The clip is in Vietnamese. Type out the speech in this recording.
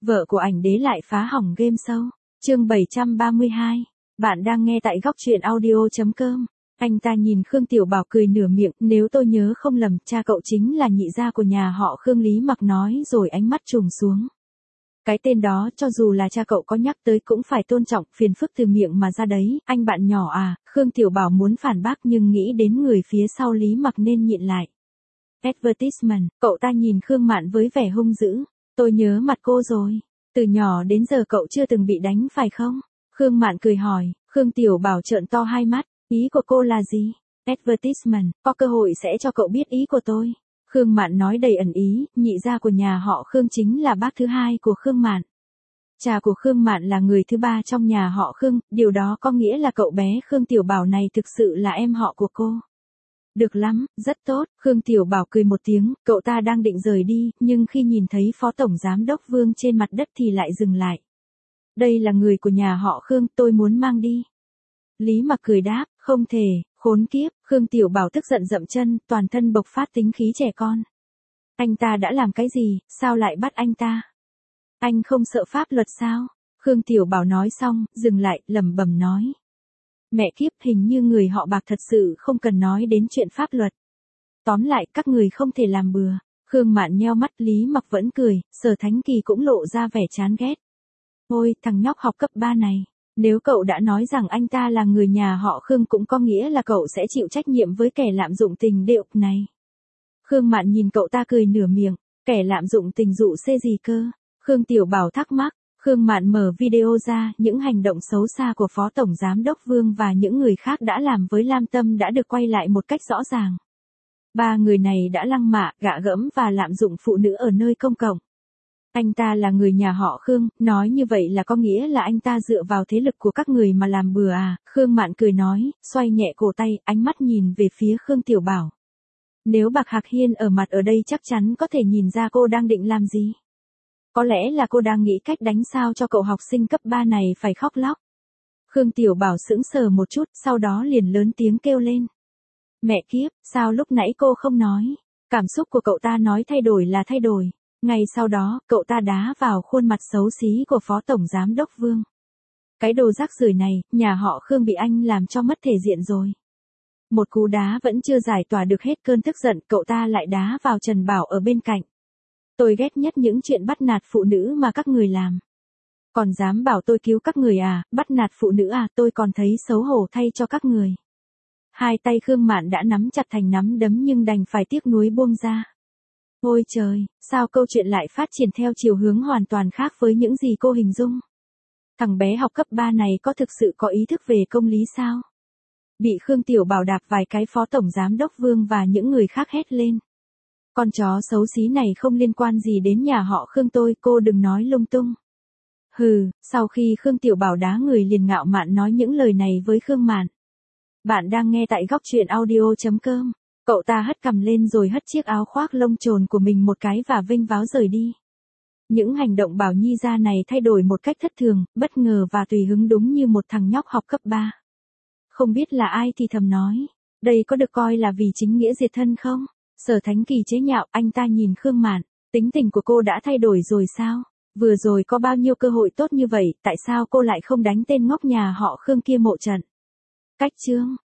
Vợ của ảnh đế lại phá hỏng game show. Chương 732. Bạn đang nghe tại góc truyện audio.com. Anh ta nhìn Khương Tiểu Bảo cười nửa miệng, nếu tôi nhớ không lầm, cha cậu chính là nhị gia của nhà họ Khương, Lý Mặc nói rồi ánh mắt trùng xuống. Cái tên đó cho dù là cha cậu có nhắc tới cũng phải tôn trọng, phiền phức từ miệng mà ra đấy, anh bạn nhỏ à, Khương Tiểu Bảo muốn phản bác nhưng nghĩ đến người phía sau Lý Mặc nên nhịn lại. Advertisement, cậu ta nhìn Khương Mạn với vẻ hung dữ. Tôi nhớ mặt cô rồi. Từ nhỏ đến giờ cậu chưa từng bị đánh phải không? Khương Mạn cười hỏi. Khương Tiểu Bảo trợn to hai mắt. Ý của cô là gì? Advertisement, có cơ hội sẽ cho cậu biết ý của tôi. Khương Mạn nói đầy ẩn ý, nhị gia của nhà họ Khương chính là bác thứ hai của Khương Mạn. Cha của Khương Mạn là người thứ ba trong nhà họ Khương, điều đó có nghĩa là cậu bé Khương Tiểu Bảo này thực sự là em họ của cô. Được lắm, rất tốt, Khương Tiểu Bảo cười một tiếng, cậu ta đang định rời đi, nhưng khi nhìn thấy Phó Tổng Giám đốc Vương trên mặt đất thì lại dừng lại. Đây là người của nhà họ Khương, tôi muốn mang đi. Lý Mặc cười đáp, không thể, khốn kiếp, Khương Tiểu Bảo tức giận dậm chân, toàn thân bộc phát tính khí trẻ con. Anh ta đã làm cái gì, sao lại bắt anh ta? Anh không sợ pháp luật sao? Khương Tiểu Bảo nói xong, dừng lại, lẩm bẩm nói. Mẹ kiếp, hình như người họ Bạc thật sự không cần nói đến chuyện pháp luật. Tóm lại, các người không thể làm bừa. Khương Mạn nheo mắt, Lý Mặc vẫn cười, Sở Thánh Kỳ cũng lộ ra vẻ chán ghét. Ôi, thằng nhóc học cấp 3 này, nếu cậu đã nói rằng anh ta là người nhà họ Khương cũng có nghĩa là cậu sẽ chịu trách nhiệm với kẻ lạm dụng tình điệu này. Khương Mạn nhìn cậu ta cười nửa miệng, kẻ lạm dụng tình dụ xê gì cơ? Khương Tiểu Bảo thắc mắc. Khương Mạn mở video ra, những hành động xấu xa của Phó Tổng Giám đốc Vương và những người khác đã làm với Lam Tâm đã được quay lại một cách rõ ràng. Ba người này đã lăng mạ, gạ gẫm và lạm dụng phụ nữ ở nơi công cộng. Anh ta là người nhà họ Khương, nói như vậy là có nghĩa là anh ta dựa vào thế lực của các người mà làm bừa à? Khương Mạn cười nói, xoay nhẹ cổ tay, ánh mắt nhìn về phía Khương Tiểu Bảo. Nếu Bạc Hạc Hiên ở mặt ở đây chắc chắn có thể nhìn ra cô đang định làm gì. Có lẽ là cô đang nghĩ cách đánh sao cho cậu học sinh cấp 3 này phải khóc lóc. Khương Tiểu Bảo sững sờ một chút, sau đó liền lớn tiếng kêu lên. Mẹ kiếp, sao lúc nãy cô không nói? Cảm xúc của cậu ta nói thay đổi là thay đổi. Ngay sau đó, cậu ta đá vào khuôn mặt xấu xí của Phó Tổng Giám đốc Vương. Cái đồ rác rưởi này, nhà họ Khương bị anh làm cho mất thể diện rồi. Một cú đá vẫn chưa giải tỏa được hết cơn tức giận, cậu ta lại đá vào Trần Bảo ở bên cạnh. Tôi ghét nhất những chuyện bắt nạt phụ nữ mà các người làm. Còn dám bảo tôi cứu các người à, bắt nạt phụ nữ à, tôi còn thấy xấu hổ thay cho các người. Hai tay Khương Mạn đã nắm chặt thành nắm đấm nhưng đành phải tiếc nuối buông ra. Ôi trời, sao câu chuyện lại phát triển theo chiều hướng hoàn toàn khác với những gì cô hình dung? Thằng bé học cấp 3 này có thực sự có ý thức về công lý sao? Bị Khương Tiểu Bảo đạp vài cái, Phó Tổng Giám đốc Vương và những người khác hét lên. Con chó xấu xí này không liên quan gì đến nhà họ Khương tôi, cô đừng nói lung tung. Hừ, sau khi Khương Tiểu Bảo đá người liền ngạo mạn nói những lời này với Khương Mạn. Bạn đang nghe tại góc truyện audio.com. Cậu ta hất cằm lên rồi hất chiếc áo khoác lông trồn của mình một cái và vênh váo rời đi. Những hành động Bảo Nhi gia này thay đổi một cách thất thường, bất ngờ và tùy hứng đúng như một thằng nhóc học cấp 3. Không biết là ai thì thầm nói, đây có được coi là vì chính nghĩa diệt thân không? Sở Thánh Kỳ chế nhạo, anh ta nhìn Khương Mạn, tính tình của cô đã thay đổi rồi sao? Vừa rồi có bao nhiêu cơ hội tốt như vậy, tại sao cô lại không đánh tên ngốc nhà họ Khương kia một trận? Cách chương